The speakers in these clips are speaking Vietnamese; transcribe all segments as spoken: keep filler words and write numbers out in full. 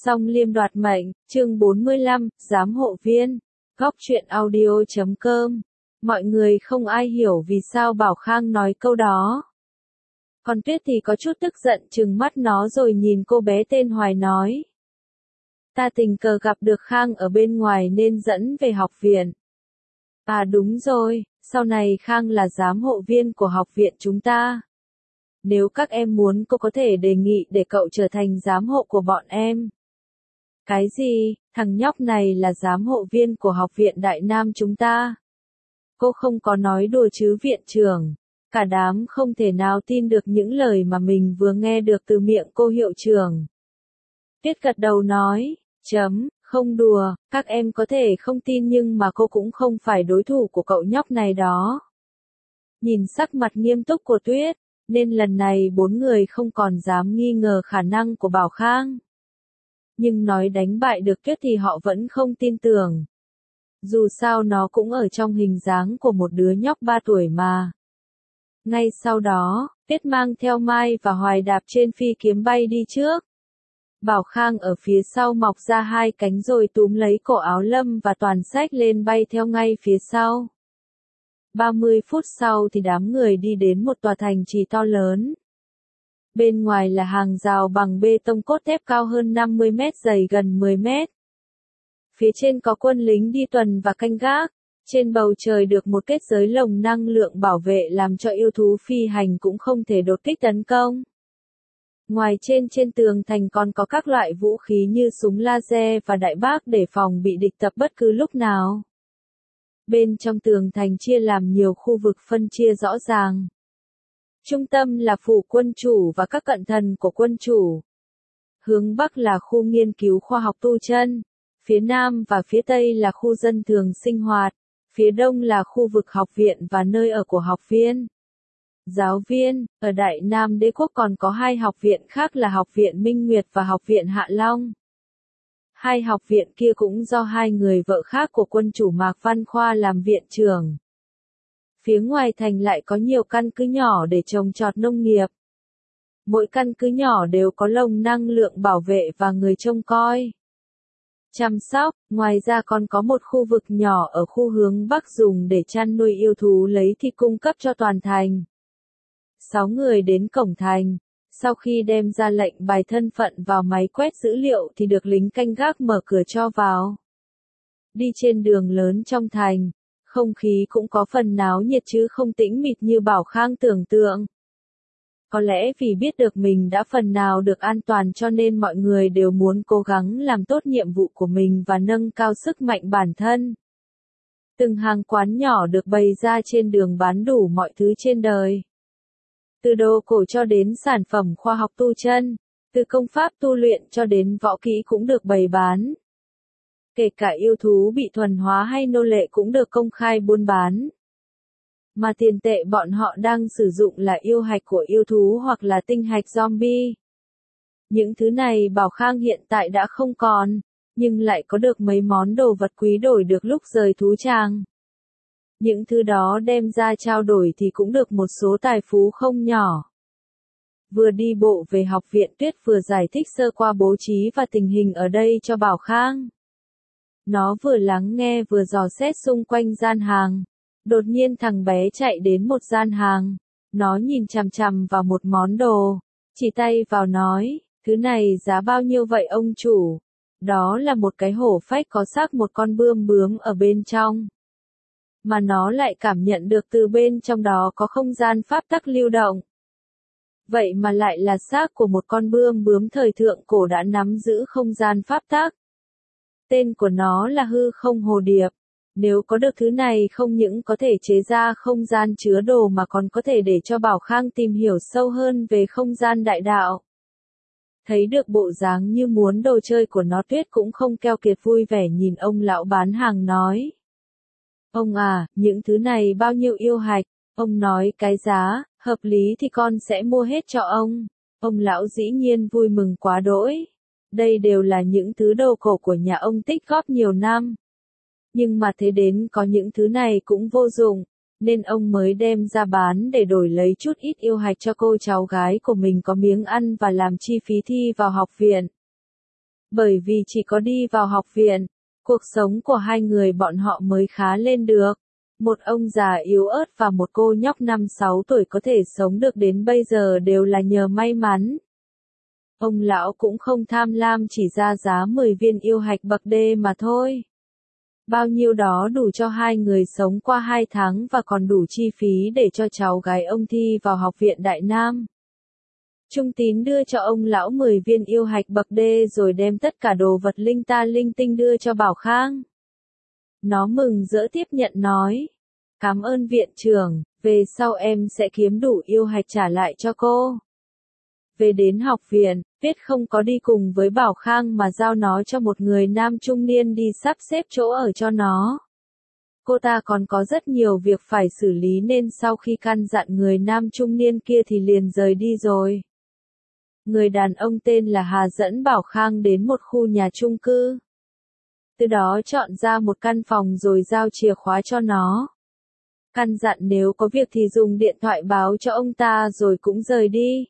Song Liêm đoạt mệnh, chương bốn mươi lăm, giám hộ viên, góc truyện audio chấm com. Mọi người không ai hiểu vì sao Bảo Khang nói câu đó. Còn Tuyết thì có chút tức giận trừng mắt nó rồi nhìn cô bé tên Hoài nói. Ta tình cờ gặp được Khang ở bên ngoài nên dẫn về học viện. À đúng rồi, sau này Khang là giám hộ viên của học viện chúng ta. Nếu các em muốn cô có thể đề nghị để cậu trở thành giám hộ của bọn em. Cái gì, thằng nhóc này là giám hộ viên của học viện Đại Nam chúng ta. Cô không có nói đùa chứ viện trưởng. Cả đám không thể nào tin được những lời mà mình vừa nghe được từ miệng cô hiệu trưởng. Tuyết gật đầu nói, chấm, không đùa, các em có thể không tin nhưng mà cô cũng không phải đối thủ của cậu nhóc này đó. Nhìn sắc mặt nghiêm túc của Tuyết, nên lần này bốn người không còn dám nghi ngờ khả năng của Bảo Khang. Nhưng nói đánh bại được Tuyết thì họ vẫn không tin tưởng. Dù sao nó cũng ở trong hình dáng của một đứa nhóc ba tuổi mà. Ngay sau đó, Tuyết mang theo Mai và Hoài đạp trên phi kiếm bay đi trước. Bảo Khang ở phía sau mọc ra hai cánh rồi túm lấy cổ áo Lâm và Toàn xách lên bay theo ngay phía sau. ba mươi phút sau thì đám người đi đến một tòa thành trì to lớn. Bên ngoài là hàng rào bằng bê tông cốt thép cao hơn năm mươi mét, dày gần mười mét. Phía trên có quân lính đi tuần và canh gác. Trên bầu trời được một kết giới lồng năng lượng bảo vệ làm cho yêu thú phi hành cũng không thể đột kích tấn công. Ngoài trên trên tường thành còn có các loại vũ khí như súng laser và đại bác để phòng bị địch tập bất cứ lúc nào. Bên trong tường thành chia làm nhiều khu vực phân chia rõ ràng. Trung tâm là phủ quân chủ và các cận thần của quân chủ. Hướng Bắc là khu nghiên cứu khoa học tu chân. Phía Nam và phía Tây là khu dân thường sinh hoạt. Phía Đông là khu vực học viện và nơi ở của học viên. Giáo viên, ở Đại Nam Đế quốc còn có hai học viện khác là Học viện Minh Nguyệt và Học viện Hạ Long. Hai học viện kia cũng do hai người vợ khác của quân chủ Mạc Văn Khoa làm viện trưởng. Phía ngoài thành lại có nhiều căn cứ nhỏ để trồng trọt nông nghiệp. Mỗi căn cứ nhỏ đều có lồng năng lượng bảo vệ và người trông coi. Chăm sóc, ngoài ra còn có một khu vực nhỏ ở khu hướng Bắc dùng để chăn nuôi yêu thú lấy thịt cung cấp cho toàn thành. Sáu người đến cổng thành, sau khi đem ra lệnh bài thân phận vào máy quét dữ liệu thì được lính canh gác mở cửa cho vào. Đi trên đường lớn trong thành, không khí cũng có phần náo nhiệt chứ không tĩnh mịch như Bảo Khang tưởng tượng. Có lẽ vì biết được mình đã phần nào được an toàn cho nên mọi người đều muốn cố gắng làm tốt nhiệm vụ của mình và nâng cao sức mạnh bản thân. Từng hàng quán nhỏ được bày ra trên đường bán đủ mọi thứ trên đời. Từ đồ cổ cho đến sản phẩm khoa học tu chân, từ công pháp tu luyện cho đến võ kỹ cũng được bày bán. Kể cả yêu thú bị thuần hóa hay nô lệ cũng được công khai buôn bán. Mà tiền tệ bọn họ đang sử dụng là yêu hạch của yêu thú hoặc là tinh hạch zombie. Những thứ này Bảo Khang hiện tại đã không còn, nhưng lại có được mấy món đồ vật quý đổi được lúc rời thú tràng. Những thứ đó đem ra trao đổi thì cũng được một số tài phú không nhỏ. Vừa đi bộ về học viện, Tuyết vừa giải thích sơ qua bố trí và tình hình ở đây cho Bảo Khang. Nó vừa lắng nghe vừa dò xét xung quanh gian hàng. Đột nhiên thằng bé chạy đến một gian hàng. Nó nhìn chằm chằm vào một món đồ. Chỉ tay vào nói, thứ này giá bao nhiêu vậy ông chủ? Đó là một cái hổ phách có xác một con bươm bướm ở bên trong. Mà nó lại cảm nhận được từ bên trong đó có không gian pháp tắc lưu động. Vậy mà lại là xác của một con bươm bướm thời thượng cổ đã nắm giữ không gian pháp tắc. Tên của nó là hư không hồ điệp. Nếu có được thứ này không những có thể chế ra không gian chứa đồ mà còn có thể để cho Bảo Khang tìm hiểu sâu hơn về không gian đại đạo. Thấy được bộ dáng như muốn đồ chơi của nó, Tuyết cũng không keo kiệt vui vẻ nhìn ông lão bán hàng nói. Ông à, những thứ này bao nhiêu yêu hạch? Ông nói cái giá, hợp lý thì con sẽ mua hết cho ông. Ông lão dĩ nhiên vui mừng quá đỗi. Đây đều là những thứ đồ cổ của nhà ông tích góp nhiều năm. Nhưng mà thế đến có những thứ này cũng vô dụng, nên ông mới đem ra bán để đổi lấy chút ít yêu hạch cho cô cháu gái của mình có miếng ăn và làm chi phí thi vào học viện. Bởi vì chỉ có đi vào học viện, cuộc sống của hai người bọn họ mới khá lên được. Một ông già yếu ớt và một cô nhóc năm sáu tuổi có thể sống được đến bây giờ đều là nhờ may mắn. Ông lão cũng không tham lam, chỉ ra giá mười viên yêu hạch bậc D mà thôi. Bao nhiêu đó đủ cho hai người sống qua hai tháng và còn đủ chi phí để cho cháu gái ông thi vào học viện Đại Nam. Trung Tín đưa cho ông lão mười viên yêu hạch bậc D rồi đem tất cả đồ vật linh ta linh tinh đưa cho Bảo Khang. Nó mừng rỡ tiếp nhận nói. Cảm ơn viện trưởng, về sau em sẽ kiếm đủ yêu hạch trả lại cho cô. Về đến học viện, Tuyết không có đi cùng với Bảo Khang mà giao nó cho một người nam trung niên đi sắp xếp chỗ ở cho nó. Cô ta còn có rất nhiều việc phải xử lý nên sau khi căn dặn người nam trung niên kia thì liền rời đi rồi. Người đàn ông tên là Hà dẫn Bảo Khang đến một khu nhà chung cư. Từ đó chọn ra một căn phòng rồi giao chìa khóa cho nó. Căn dặn nếu có việc thì dùng điện thoại báo cho ông ta rồi cũng rời đi.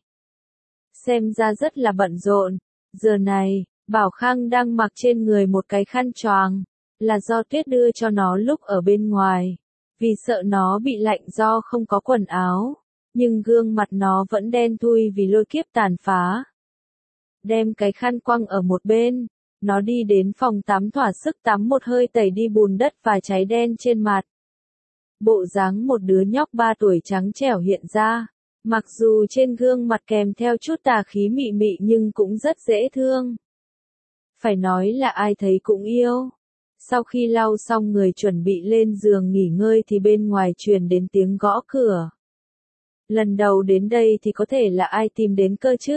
Xem ra rất là bận rộn. Giờ này, Bảo Khang đang mặc trên người một cái khăn choàng, là do Tuyết đưa cho nó lúc ở bên ngoài. Vì sợ nó bị lạnh do không có quần áo, nhưng gương mặt nó vẫn đen thui vì lôi kiếp tàn phá. Đem cái khăn quăng ở một bên, nó đi đến phòng tắm thỏa sức tắm một hơi tẩy đi bùn đất và cháy đen trên mặt. Bộ dáng một đứa nhóc ba tuổi trắng trẻo hiện ra. Mặc dù trên gương mặt kèm theo chút tà khí mị mị nhưng cũng rất dễ thương. Phải nói là ai thấy cũng yêu. Sau khi lau xong người chuẩn bị lên giường nghỉ ngơi thì bên ngoài truyền đến tiếng gõ cửa. Lần đầu đến đây thì có thể là ai tìm đến cơ chứ?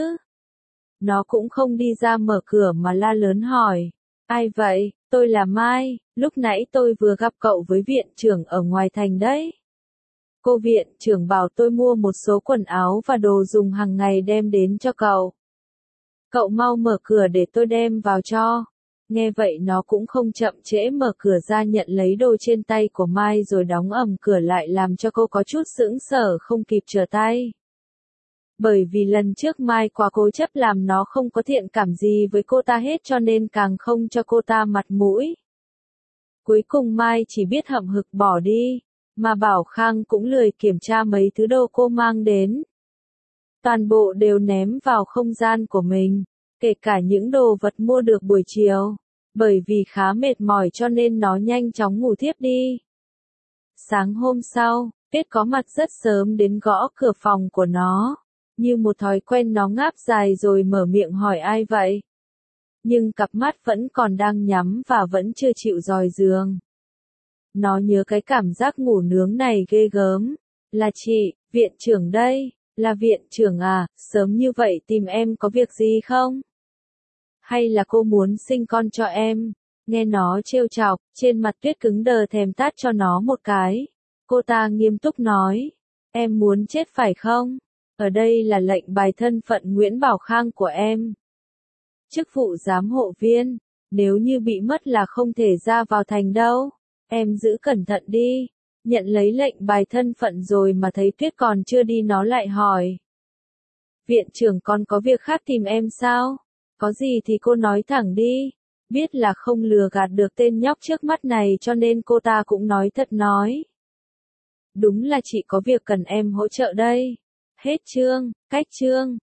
Nó cũng không đi ra mở cửa mà la lớn hỏi. Ai vậy? Tôi là Mai, lúc nãy tôi vừa gặp cậu với viện trưởng ở ngoài thành đấy. Cô viện trưởng bảo tôi mua một số quần áo và đồ dùng hàng ngày đem đến cho cậu. Cậu mau mở cửa để tôi đem vào cho. Nghe vậy nó cũng không chậm trễ mở cửa ra nhận lấy đồ trên tay của Mai rồi đóng ầm cửa lại làm cho cô có chút sững sờ không kịp trở tay. Bởi vì lần trước Mai quá cố chấp làm nó không có thiện cảm gì với cô ta hết cho nên càng không cho cô ta mặt mũi. Cuối cùng Mai chỉ biết hậm hực bỏ đi. Mà Bảo Khang cũng lười kiểm tra mấy thứ đồ cô mang đến. Toàn bộ đều ném vào không gian của mình, kể cả những đồ vật mua được buổi chiều. Bởi vì khá mệt mỏi cho nên nó nhanh chóng ngủ thiếp đi. Sáng hôm sau, Tuyết có mặt rất sớm đến gõ cửa phòng của nó. Như một thói quen nó ngáp dài rồi mở miệng hỏi ai vậy. Nhưng cặp mắt vẫn còn đang nhắm và vẫn chưa chịu rời giường. Nó nhớ cái cảm giác ngủ nướng này ghê gớm. Là chị, viện trưởng đây. Là viện trưởng à, sớm như vậy tìm em có việc gì không? Hay là cô muốn sinh con cho em? Nghe nó trêu chọc, trên mặt Tuyết cứng đờ thèm tát cho nó một cái. Cô ta nghiêm túc nói. Em muốn chết phải không? Ở đây là lệnh bài thân phận Nguyễn Bảo Khang của em. Chức vụ giám hộ viên. Nếu như bị mất là không thể ra vào thành đâu. Em giữ cẩn thận đi. Nhận lấy lệnh bài thân phận rồi mà thấy Tuyết còn chưa đi nó lại hỏi. Viện trưởng còn có việc khác tìm em sao? Có gì thì cô nói thẳng đi. Biết là không lừa gạt được tên nhóc trước mắt này cho nên cô ta cũng nói thật nói. Đúng là chị có việc cần em hỗ trợ đây. Hết chương, cách chương.